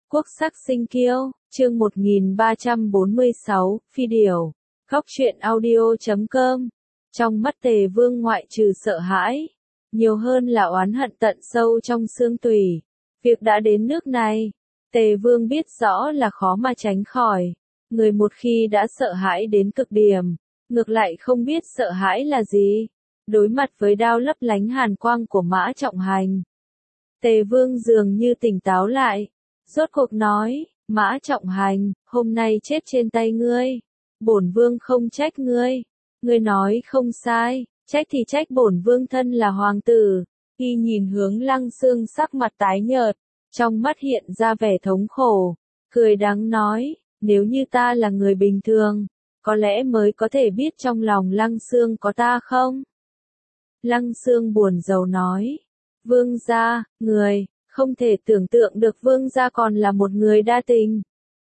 Quốc sắc sinh kiêu, chương 1346, phi điều. Góc truyện audio.com. Trong mắt Tề Vương ngoại trừ sợ hãi, nhiều hơn là oán hận tận sâu trong xương tủy. Việc đã đến nước này, Tề Vương biết rõ là khó mà tránh khỏi. Người một khi đã sợ hãi đến cực điểm, ngược lại không biết sợ hãi là gì. Đối mặt với đao lấp lánh hàn quang của Mã Trọng Hành, Tề Vương dường như tỉnh táo lại. Rốt cuộc nói, Mã Trọng Hành, hôm nay chết trên tay ngươi. Bổn Vương không trách ngươi. Ngươi nói không sai, trách thì trách bổn Vương thân là hoàng tử. Y nhìn hướng Lăng Xương sắc mặt tái nhợt, trong mắt hiện ra vẻ thống khổ, cười đắng nói, nếu như ta là người bình thường, có lẽ mới có thể biết trong lòng Lăng Xương có ta không? Lăng Xương buồn rầu nói, Vương gia, người, không thể tưởng tượng được Vương gia còn là một người đa tình.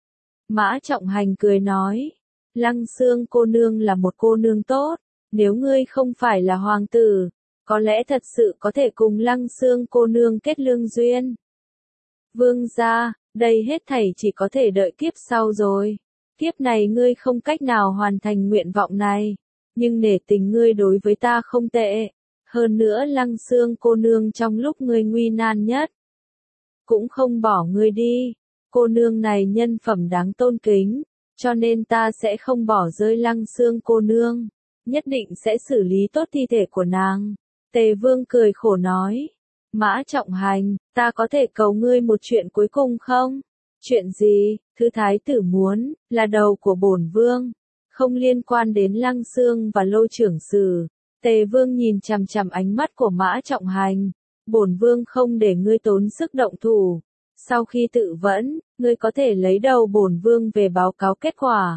Mã Trọng Hành cười nói, Lăng Xương cô nương là một cô nương tốt, nếu ngươi không phải là hoàng tử, có lẽ thật sự có thể cùng Lăng Xương cô nương kết lương duyên. Vương gia, đây hết thảy chỉ có thể đợi kiếp sau rồi. Kiếp này ngươi không cách nào hoàn thành nguyện vọng này, nhưng nể tình ngươi đối với ta không tệ. Hơn nữa Lăng Xương cô nương trong lúc ngươi nguy nan nhất, cũng không bỏ ngươi đi. Cô nương này nhân phẩm đáng tôn kính, cho nên ta sẽ không bỏ rơi Lăng Xương cô nương, nhất định sẽ xử lý tốt thi thể của nàng. Tề Vương cười khổ nói, Mã Trọng Hành, ta có thể cầu ngươi một chuyện cuối cùng không? Chuyện gì? Thứ thái tử muốn, là đầu của bổn Vương, không liên quan đến Lăng Xương và Lô trưởng sử. Tề Vương nhìn chằm chằm ánh mắt của Mã Trọng Hành, bổn Vương không để ngươi tốn sức động thủ. Sau khi tự vẫn, ngươi có thể lấy đầu bổn Vương về báo cáo kết quả.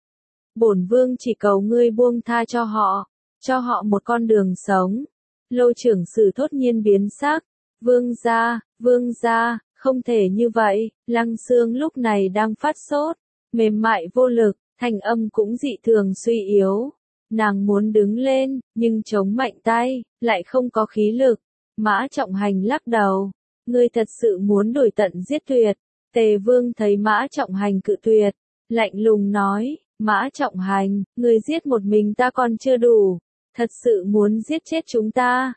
Bổn Vương chỉ cầu ngươi buông tha cho họ một con đường sống. Lô trưởng sử thốt nhiên biến sắc, Vương gia, không thể như vậy. Lăng Xương lúc này đang phát sốt, mềm mại vô lực, thanh âm cũng dị thường suy yếu. Nàng muốn đứng lên, nhưng chống mạnh tay, lại không có khí lực. Mã Trọng Hành lắc đầu, ngươi thật sự muốn đuổi tận giết tuyệt. Tề Vương thấy Mã Trọng Hành cự tuyệt, lạnh lùng nói, Mã Trọng Hành, ngươi giết một mình ta còn chưa đủ, thật sự muốn giết chết chúng ta.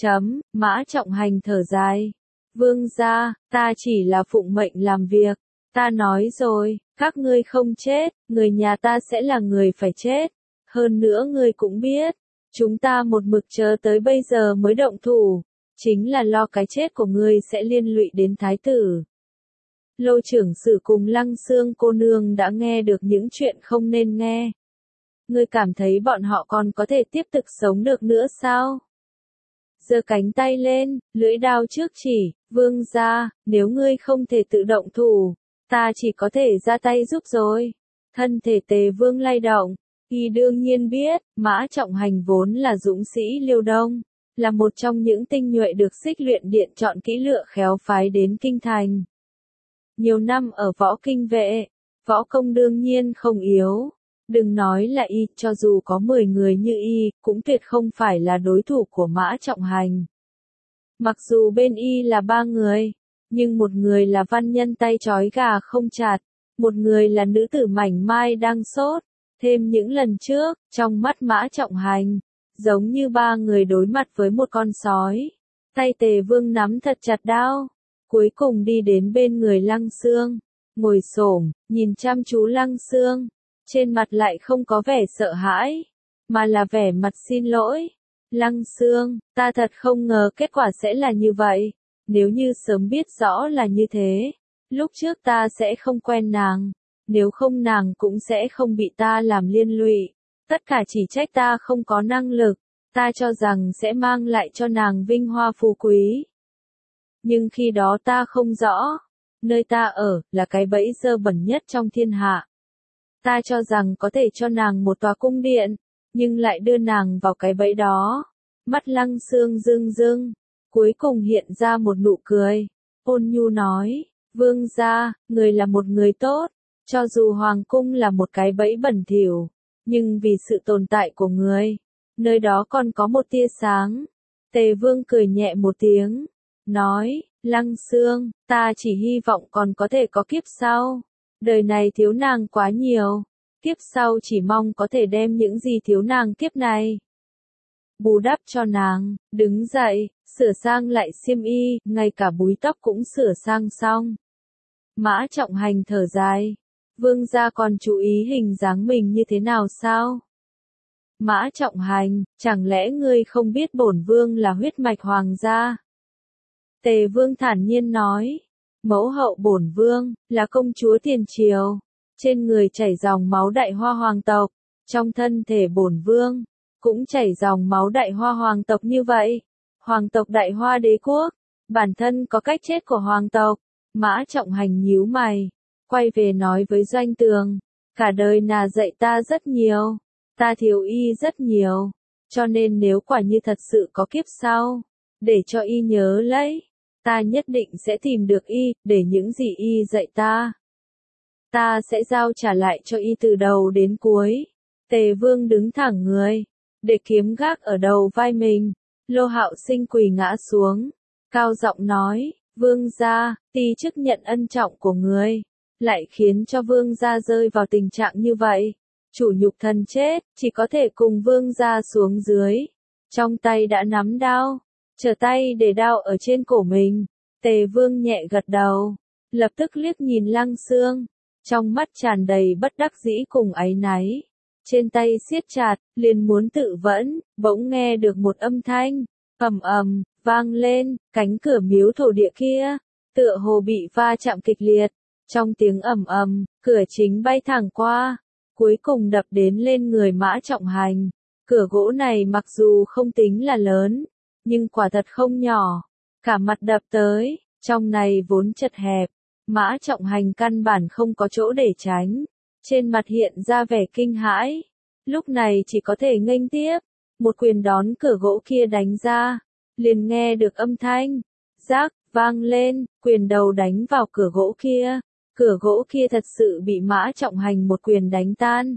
Mã Trọng Hành thở dài, Vương gia, ta chỉ là phụng mệnh làm việc. Ta nói rồi, các ngươi không chết, người nhà ta sẽ là người phải chết. Hơn nữa ngươi cũng biết, chúng ta một mực chờ tới bây giờ mới động thủ, chính là lo cái chết của ngươi sẽ liên lụy đến thái tử. Lô trưởng sử cùng Lăng Xương cô nương đã nghe được những chuyện không nên nghe. Ngươi cảm thấy bọn họ còn có thể tiếp tục sống được nữa sao? Giơ cánh tay lên, lưỡi đao trước chỉ, Vương gia, nếu ngươi không thể tự động thủ, ta chỉ có thể ra tay giúp rồi. Thân thể Tề Vương lay động, y đương nhiên biết, Mã Trọng Hành vốn là dũng sĩ Liêu Đông, là một trong những tinh nhuệ được Xích Luyện Điện chọn kỹ lựa khéo phái đến kinh thành. Nhiều năm ở võ kinh vệ, võ công đương nhiên không yếu. Đừng nói là y, cho dù có 10 người như y, cũng tuyệt không phải là đối thủ của Mã Trọng Hành. Mặc dù bên y là 3 người, nhưng một người là văn nhân tay trói gà không chặt, một người là nữ tử mảnh mai đang sốt. Thêm những lần trước, trong mắt Mã Trọng Hành, giống như 3 người đối mặt với một con sói. Tay Tề Vương nắm thật chặt đao, cuối cùng đi đến bên người Lăng Xương, ngồi xổm, nhìn chăm chú Lăng Xương. Trên mặt lại không có vẻ sợ hãi, mà là vẻ mặt xin lỗi. Lăng Xương, ta thật không ngờ kết quả sẽ là như vậy. Nếu như sớm biết rõ là như thế, lúc trước ta sẽ không quen nàng. Nếu không nàng cũng sẽ không bị ta làm liên lụy. Tất cả chỉ trách ta không có năng lực. Ta cho rằng sẽ mang lại cho nàng vinh hoa phú quý. Nhưng khi đó ta không rõ, nơi ta ở là cái bẫy dơ bẩn nhất trong thiên hạ. Ta cho rằng có thể cho nàng một tòa cung điện, nhưng lại đưa nàng vào cái bẫy đó. Mắt Lăng Xương rưng rưng, cuối cùng hiện ra một nụ cười. Ôn nhu nói, Vương gia, người là một người tốt, cho dù hoàng cung là một cái bẫy bẩn thỉu, nhưng vì sự tồn tại của người, nơi đó còn có một tia sáng. Tề Vương cười nhẹ một tiếng, nói, Lăng Xương, ta chỉ hy vọng còn có thể có kiếp sau. Đời này thiếu nàng quá nhiều. Kiếp sau chỉ mong có thể đem những gì thiếu nàng kiếp này bù đắp cho nàng. Đứng dậy, sửa sang lại xiêm y, ngay cả búi tóc cũng sửa sang xong. Mã Trọng Hành thở dài. Vương gia còn chú ý hình dáng mình như thế nào sao? Mã Trọng Hành, chẳng lẽ ngươi không biết bổn vương là huyết mạch hoàng gia? Tề Vương thản nhiên nói. Mẫu hậu bổn vương, là công chúa tiền triều. Trên người chảy dòng máu Đại Hoa hoàng tộc. Trong thân thể bổn vương, cũng chảy dòng máu Đại Hoa hoàng tộc như vậy. Hoàng tộc Đại Hoa đế quốc, bản thân có cách chết của hoàng tộc. Mã Trọng Hành nhíu mày, quay về nói với Doanh Tường. Cả đời nà dạy ta rất nhiều. Ta thiếu y rất nhiều. Cho nên nếu quả như thật sự có kiếp sau, để cho y nhớ lấy. Ta nhất định sẽ tìm được y, để những gì y dạy ta. Ta sẽ giao trả lại cho y từ đầu đến cuối. Tề Vương đứng thẳng người, để kiếm gác ở đầu vai mình. Lô Hạo Sinh quỳ ngã xuống, cao giọng nói, Vương gia, ti chức nhận ân trọng của người, lại khiến cho Vương gia rơi vào tình trạng như vậy. Chủ nhục thân chết, chỉ có thể cùng Vương gia xuống dưới. Trong tay đã nắm đao, trở tay để đao ở trên cổ mình. Tề Vương nhẹ gật đầu, lập tức liếc nhìn Lăng Xương, trong mắt tràn đầy bất đắc dĩ cùng áy náy. Trên tay siết chặt, liền muốn tự vẫn, bỗng nghe được một âm thanh, ầm ầm, vang lên, cánh cửa miếu thổ địa kia, tựa hồ bị va chạm kịch liệt. Trong tiếng ầm ầm, cửa chính bay thẳng qua, cuối cùng đập đến lên người Mã Trọng Hành. Cửa gỗ này mặc dù không tính là lớn, nhưng quả thật không nhỏ. Cả mặt đập tới, trong này vốn chật hẹp, Mã Trọng Hành căn bản không có chỗ để tránh. Trên mặt hiện ra vẻ kinh hãi, lúc này chỉ có thể nghênh tiếp, một quyền đón cửa gỗ kia đánh ra, liền nghe được âm thanh, rác, vang lên, quyền đầu đánh vào cửa gỗ kia thật sự bị Mã Trọng Hành một quyền đánh tan.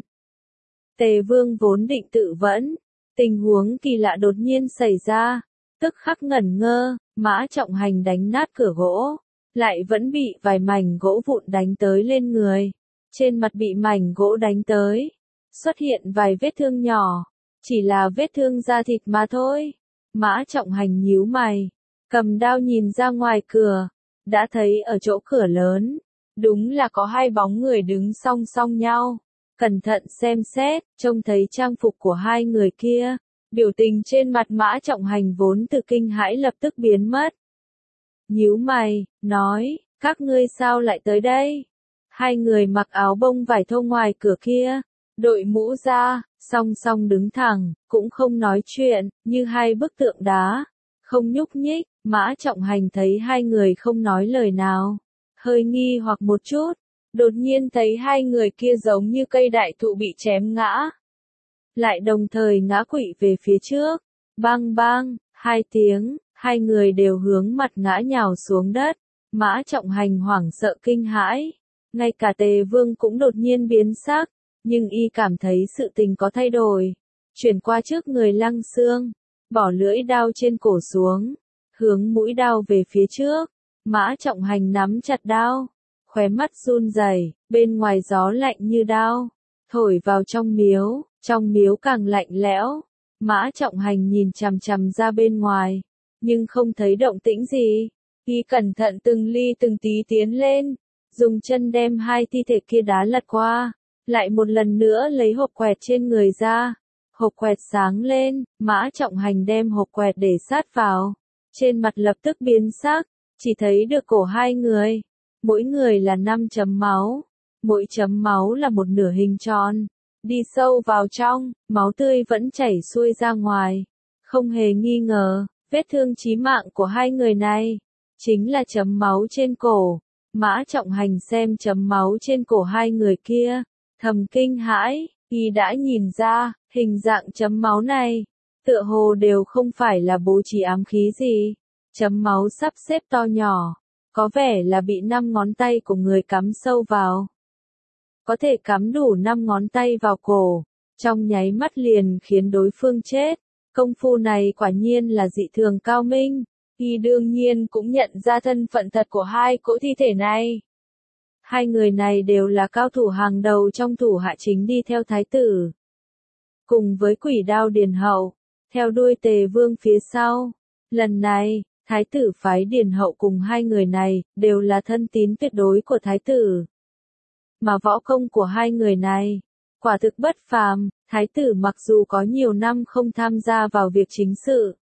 Tề Vương vốn định tự vẫn, tình huống kỳ lạ đột nhiên xảy ra, tức khắc ngẩn ngơ, Mã Trọng Hành đánh nát cửa gỗ, lại vẫn bị vài mảnh gỗ vụn đánh tới lên người. Trên mặt bị mảnh gỗ đánh tới, xuất hiện vài vết thương nhỏ, chỉ là vết thương da thịt mà thôi. Mã Trọng Hành nhíu mày, cầm đao nhìn ra ngoài cửa, đã thấy ở chỗ cửa lớn, đúng là có hai bóng người đứng song song nhau. Cẩn thận xem xét, trông thấy trang phục của hai người kia, biểu tình trên mặt Mã Trọng Hành vốn từ kinh hãi lập tức biến mất. Nhíu mày, nói, các ngươi sao lại tới đây? Hai người mặc áo bông vải thô ngoài cửa kia, đội mũ ra, song song đứng thẳng, cũng không nói chuyện, như hai bức tượng đá, không nhúc nhích. Mã Trọng Hành thấy hai người không nói lời nào, hơi nghi hoặc một chút, đột nhiên thấy hai người kia giống như cây đại thụ bị chém ngã, lại đồng thời ngã quỵ về phía trước. Bang bang, hai tiếng, hai người đều hướng mặt ngã nhào xuống đất. Mã Trọng Hành hoảng sợ kinh hãi. Ngay cả Tề Vương cũng đột nhiên biến sắc, nhưng y cảm thấy sự tình có thay đổi. Chuyển qua trước người Lăng Xương, bỏ lưỡi đao trên cổ xuống, hướng mũi đao về phía trước. Mã Trọng Hành nắm chặt đao, khóe mắt run rẩy, bên ngoài gió lạnh như đao, thổi vào trong miếu càng lạnh lẽo. Mã Trọng Hành nhìn chằm chằm ra bên ngoài, nhưng không thấy động tĩnh gì. Y cẩn thận từng ly từng tí tiến lên, dùng chân đem hai thi thể kia đá lật qua, lại một lần nữa lấy hộp quẹt trên người ra. Hộp quẹt sáng lên, Mã Trọng Hành đem hộp quẹt để sát vào, trên mặt lập tức biến sắc, chỉ thấy được cổ hai người, mỗi người là 5 chấm máu, mỗi chấm máu là một nửa hình tròn, đi sâu vào trong, máu tươi vẫn chảy xuôi ra ngoài. Không hề nghi ngờ, vết thương chí mạng của hai người này chính là chấm máu trên cổ. Mã Trọng Hành xem chấm máu trên cổ hai người kia, thầm kinh hãi, y đã nhìn ra, hình dạng chấm máu này, tựa hồ đều không phải là bố trí ám khí gì. Chấm máu sắp xếp to nhỏ, có vẻ là bị 5 ngón tay của người cắm sâu vào. Có thể cắm đủ 5 ngón tay vào cổ, trong nháy mắt liền khiến đối phương chết. Công phu này quả nhiên là dị thường cao minh. Y đương nhiên cũng nhận ra thân phận thật của hai cỗ thi thể này. Hai người này đều là cao thủ hàng đầu trong thủ hạ chính đi theo thái tử. Cùng với Quỷ Đao Điền Hậu, theo đuôi Tề Vương phía sau. Lần này, thái tử phái Điền Hậu cùng hai người này, đều là thân tín tuyệt đối của thái tử. Mà võ công của hai người này, quả thực bất phàm, thái tử mặc dù có nhiều năm không tham gia vào việc chính sự,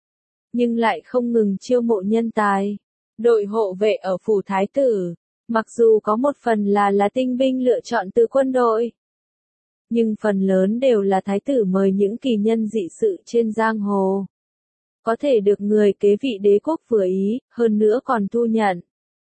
nhưng lại không ngừng chiêu mộ nhân tài. Đội hộ vệ ở phủ thái tử, mặc dù có một phần là tinh binh lựa chọn từ quân đội, nhưng phần lớn đều là thái tử mời những kỳ nhân dị sự trên giang hồ. Có thể được người kế vị đế quốc vừa ý, hơn nữa còn thu nhận.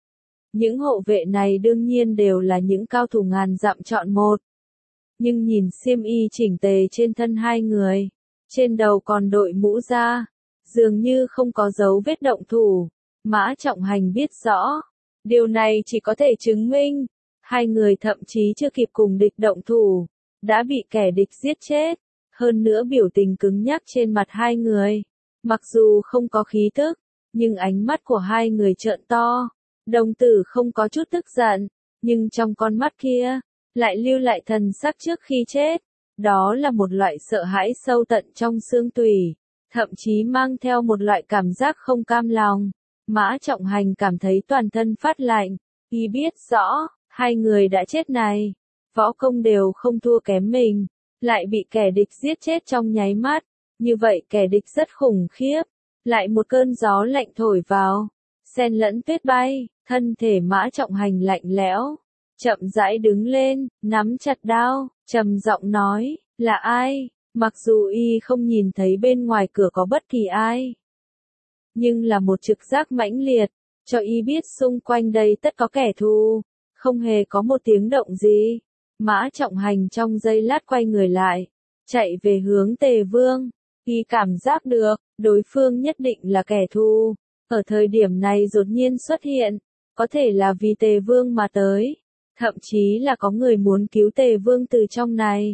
Những hộ vệ này đương nhiên đều là những cao thủ ngàn dặm chọn một. Nhưng nhìn xiêm y chỉnh tề trên thân hai người, trên đầu còn đội mũ da, dường như không có dấu vết động thủ. Mã Trọng Hành biết rõ, điều này chỉ có thể chứng minh, hai người thậm chí chưa kịp cùng địch động thủ, đã bị kẻ địch giết chết. Hơn nữa biểu tình cứng nhắc trên mặt hai người, mặc dù không có khí tức, nhưng ánh mắt của hai người trợn to. Đồng tử không có chút tức giận, nhưng trong con mắt kia, lại lưu lại thần sắc trước khi chết. Đó là một loại sợ hãi sâu tận trong xương tủy, thậm chí mang theo một loại cảm giác không cam lòng. Mã Trọng Hành cảm thấy toàn thân phát lạnh, y biết rõ, hai người đã chết này, võ công đều không thua kém mình, lại bị kẻ địch giết chết trong nháy mắt. Như vậy kẻ địch rất khủng khiếp, lại một cơn gió lạnh thổi vào, xen lẫn tuyết bay, thân thể Mã Trọng Hành lạnh lẽo, chậm rãi đứng lên, nắm chặt đao, trầm giọng nói, là ai? Mặc dù y không nhìn thấy bên ngoài cửa có bất kỳ ai, nhưng là một trực giác mãnh liệt, cho y biết xung quanh đây tất có kẻ thù, không hề có một tiếng động gì. Mã Trọng Hành trong giây lát quay người lại, chạy về hướng Tề Vương, y cảm giác được, đối phương nhất định là kẻ thù, ở thời điểm này đột nhiên xuất hiện, có thể là vì Tề Vương mà tới, thậm chí là có người muốn cứu Tề Vương từ trong này.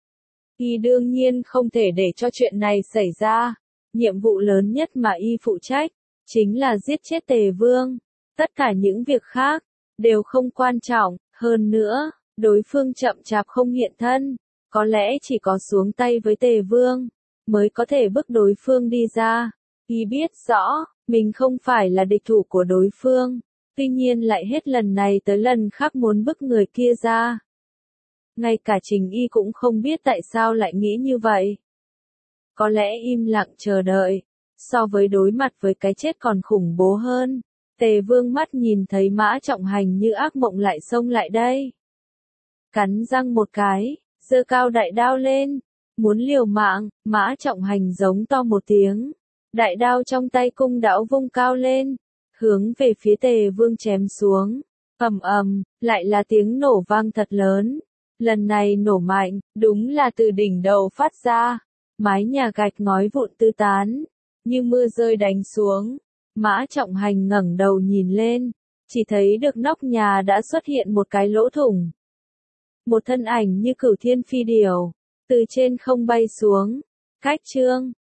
Y đương nhiên không thể để cho chuyện này xảy ra. Nhiệm vụ lớn nhất mà y phụ trách, chính là giết chết Tề Vương. Tất cả những việc khác, đều không quan trọng. Hơn nữa, đối phương chậm chạp không hiện thân, có lẽ chỉ có xuống tay với Tề Vương, mới có thể bức đối phương đi ra. Y biết rõ, mình không phải là địch thủ của đối phương, tuy nhiên lại hết lần này tới lần khác muốn bức người kia ra. Ngay cả chính y cũng không biết tại sao lại nghĩ như vậy. Có lẽ im lặng chờ đợi, so với đối mặt với cái chết còn khủng bố hơn. Tề Vương mắt nhìn thấy Mã Trọng Hành như ác mộng lại xông lại đây. Cắn răng một cái, giơ cao đại đao lên, muốn liều mạng. Mã Trọng Hành giống to một tiếng, đại đao trong tay cung đảo vung cao lên, hướng về phía Tề Vương chém xuống. Ầm ầm, lại là tiếng nổ vang thật lớn. Lần này nổ mạnh, đúng là từ đỉnh đầu phát ra. Mái nhà gạch ngói vụn tứ tán, như mưa rơi đánh xuống. Mã Trọng Hành ngẩng đầu nhìn lên, chỉ thấy được nóc nhà đã xuất hiện một cái lỗ thủng. Một thân ảnh như Cửu Thiên Phi Điểu, từ trên không bay xuống. Cách chương